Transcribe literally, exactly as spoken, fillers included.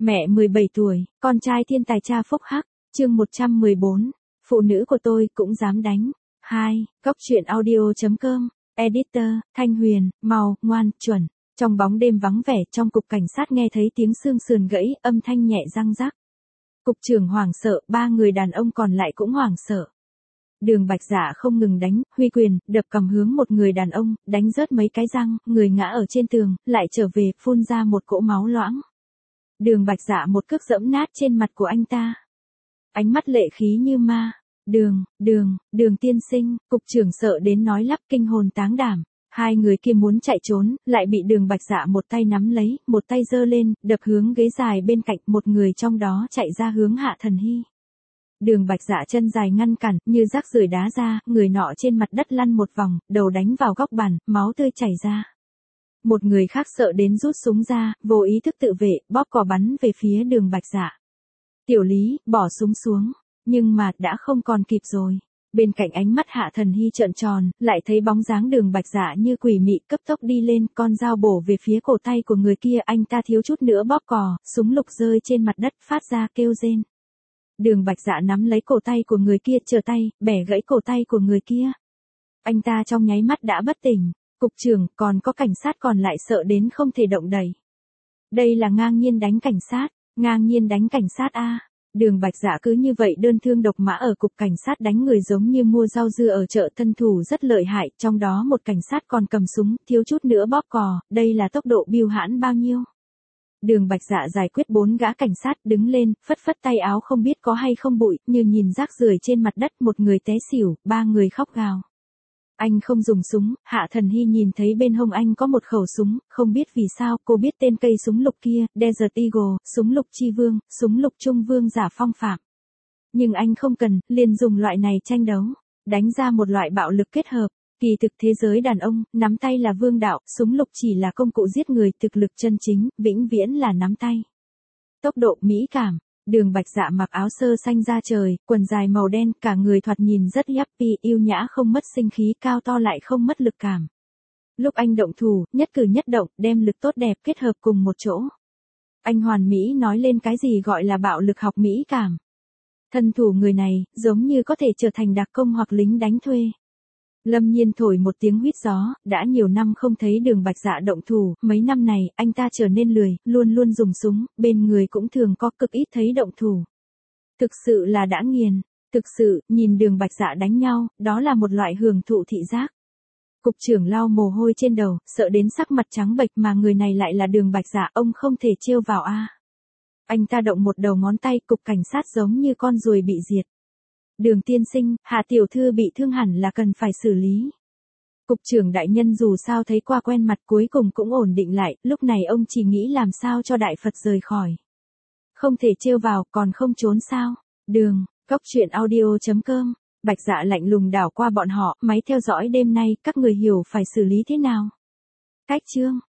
Mẹ mười bảy tuổi, con trai thiên tài cha phúc hắc, chương một trăm mười bốn, phụ nữ của tôi cũng dám đánh. hai. Góc truyện audio.com, editor, Thanh Huyền, màu, ngoan, chuẩn. Trong bóng đêm vắng vẻ trong cục cảnh sát nghe thấy tiếng xương sườn gãy, âm thanh nhẹ răng rắc. Cục trưởng hoảng sợ, ba người đàn ông còn lại cũng hoảng sợ. Đường Bạch Dạ không ngừng đánh, huy quyền, đập cầm hướng một người đàn ông, đánh rớt mấy cái răng, người ngã ở trên tường, lại trở về, phun ra một cỗ máu loãng. Đường Bạch Dạ một cước giẫm nát trên mặt của anh ta. Ánh mắt lệ khí như ma. Đường, đường, đường tiên sinh, cục trưởng sợ đến nói lắp kinh hồn táng đảm. Hai người kia muốn chạy trốn, lại bị Đường Bạch Dạ một tay nắm lấy, một tay giơ lên, đập hướng ghế dài bên cạnh, một người trong đó chạy ra hướng Hạ Thần Hy. Đường Bạch Dạ chân dài ngăn cản, như rác rưởi đá ra, người nọ trên mặt đất lăn một vòng, đầu đánh vào góc bàn, máu tươi chảy ra. Một người khác sợ đến rút súng ra, vô ý thức tự vệ, bóp cò bắn về phía Đường Bạch Dạ. Tiểu Lý, bỏ súng xuống, nhưng mà đã không còn kịp rồi. Bên cạnh ánh mắt Hạ Thần Hy trợn tròn, lại thấy bóng dáng Đường Bạch Dạ như quỷ mị cấp tốc đi lên, con dao bổ về phía cổ tay của người kia, anh ta thiếu chút nữa bóp cò, súng lục rơi trên mặt đất phát ra kêu rên. Đường Bạch Dạ nắm lấy cổ tay của người kia, trở tay, bẻ gãy cổ tay của người kia. Anh ta trong nháy mắt đã bất tỉnh. Cục trưởng, còn có cảnh sát còn lại sợ đến không thể động đậy. Đây là ngang nhiên đánh cảnh sát, ngang nhiên đánh cảnh sát a. Đường Bạch Dạ cứ như vậy đơn thương độc mã ở cục cảnh sát đánh người giống như mua rau dưa ở chợ, thân thủ rất lợi hại, trong đó một cảnh sát còn cầm súng, thiếu chút nữa bóp cò, đây là tốc độ biêu hãn bao nhiêu. Đường Bạch Dạ giải quyết bốn gã cảnh sát, đứng lên, phất phất tay áo không biết có hay không bụi, như nhìn rác rưởi trên mặt đất, một người té xỉu, ba người khóc gào. Anh không dùng súng, Hạ Thần Hy nhìn thấy bên hông anh có một khẩu súng, không biết vì sao, cô biết tên cây súng lục kia, Desert Eagle, súng lục chi vương, súng lục trung vương giả phong phạm. Nhưng anh không cần, liền dùng loại này tranh đấu, đánh ra một loại bạo lực kết hợp. Kỳ thực thế giới đàn ông, nắm tay là vương đạo, súng lục chỉ là công cụ giết người, thực lực chân chính, vĩnh viễn là nắm tay. Tốc độ, mỹ cảm. Đường Bạch Dạ mặc áo sơ xanh da trời, quần dài màu đen, cả người thoạt nhìn rất yuppie, yêu nhã không mất sinh khí, cao to lại không mất lực cảm. Lúc anh động thủ, nhất cử nhất động, đem lực tốt đẹp kết hợp cùng một chỗ. Anh hoàn mỹ nói lên cái gì gọi là bạo lực học mỹ cảm. Thân thủ người này, giống như có thể trở thành đặc công hoặc lính đánh thuê. Lâm Nhiên thổi một tiếng huýt gió, đã nhiều năm không thấy Đường Bạch Dạ động thủ, mấy năm này, anh ta trở nên lười, luôn luôn dùng súng, bên người cũng thường có cực ít thấy động thủ. Thực sự là đã nghiền, thực sự, nhìn Đường Bạch Dạ đánh nhau, đó là một loại hưởng thụ thị giác. Cục trưởng lau mồ hôi trên đầu, sợ đến sắc mặt trắng bệch mà người này lại là Đường Bạch Dạ, ông không thể trêu vào a. Anh ta động một đầu ngón tay, cục cảnh sát giống như con ruồi bị diệt. Đường tiên sinh, Hạ tiểu thư bị thương hẳn là cần phải xử lý. Cục trưởng đại nhân dù sao thấy qua quen mặt, cuối cùng cũng ổn định lại, lúc này ông chỉ nghĩ làm sao cho đại Phật rời khỏi. Không thể trêu vào, còn không trốn sao. Đường, góc truyện audio.com, Bạch Dạ lạnh lùng đảo qua bọn họ, máy theo dõi đêm nay, các người hiểu phải xử lý thế nào. Cách chương.